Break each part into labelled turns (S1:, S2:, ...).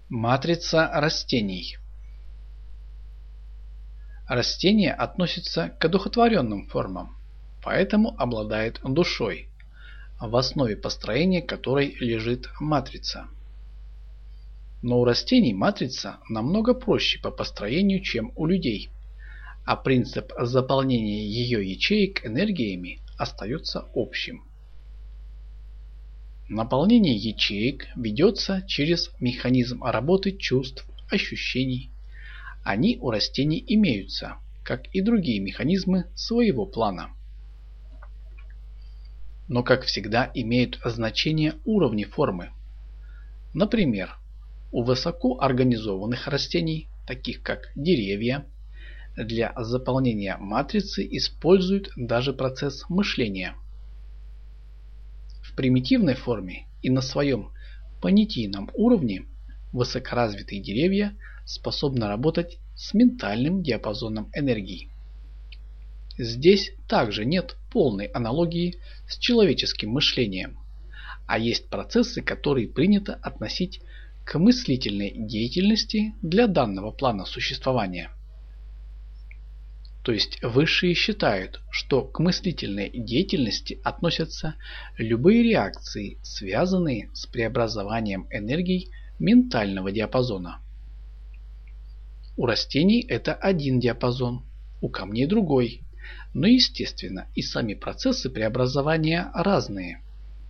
S1: Матрица растений. Растение относится к одухотворенным формам, поэтому обладает душой, в основе построения которой лежит матрица. Но у растений матрица намного проще по построению, чем у людей, а принцип заполнения ее ячеек энергиями остается общим. Наполнение ячеек ведется через механизм работы чувств, ощущений. Они у растений имеются, как и другие механизмы своего плана. Но, как всегда, имеют значение уровни формы. Например, у высокоорганизованных растений, таких как деревья, для заполнения матрицы используют даже процесс мышления. В примитивной форме и на своем понятийном уровне высокоразвитые деревья способны работать с ментальным диапазоном энергии. Здесь также нет полной аналогии с человеческим мышлением, а есть процессы, которые принято относить к мыслительной деятельности для данного плана существования. То есть высшие считают, что к мыслительной деятельности относятся любые реакции, связанные с преобразованием энергий ментального диапазона. У растений это один диапазон, у камней другой, но естественно и сами процессы преобразования разные.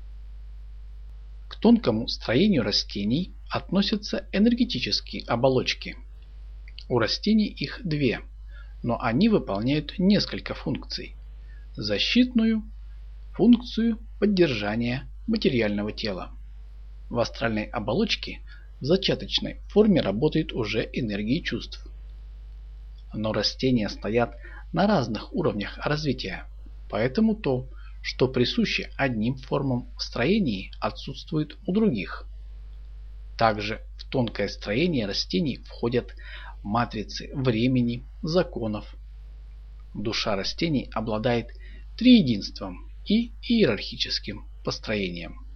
S1: К тонкому строению растений относятся энергетические оболочки. У растений их две, но они выполняют несколько функций. Защитную, функцию поддержания материального тела. В астральной оболочке в зачаточной форме работает уже энергия чувств. Но растения стоят на разных уровнях развития, поэтому то, что присуще одним формам в строении, отсутствует у других. Также в тонкое строение растений входят матрицы времени, законов. Душа растений обладает триединством и иерархическим построением.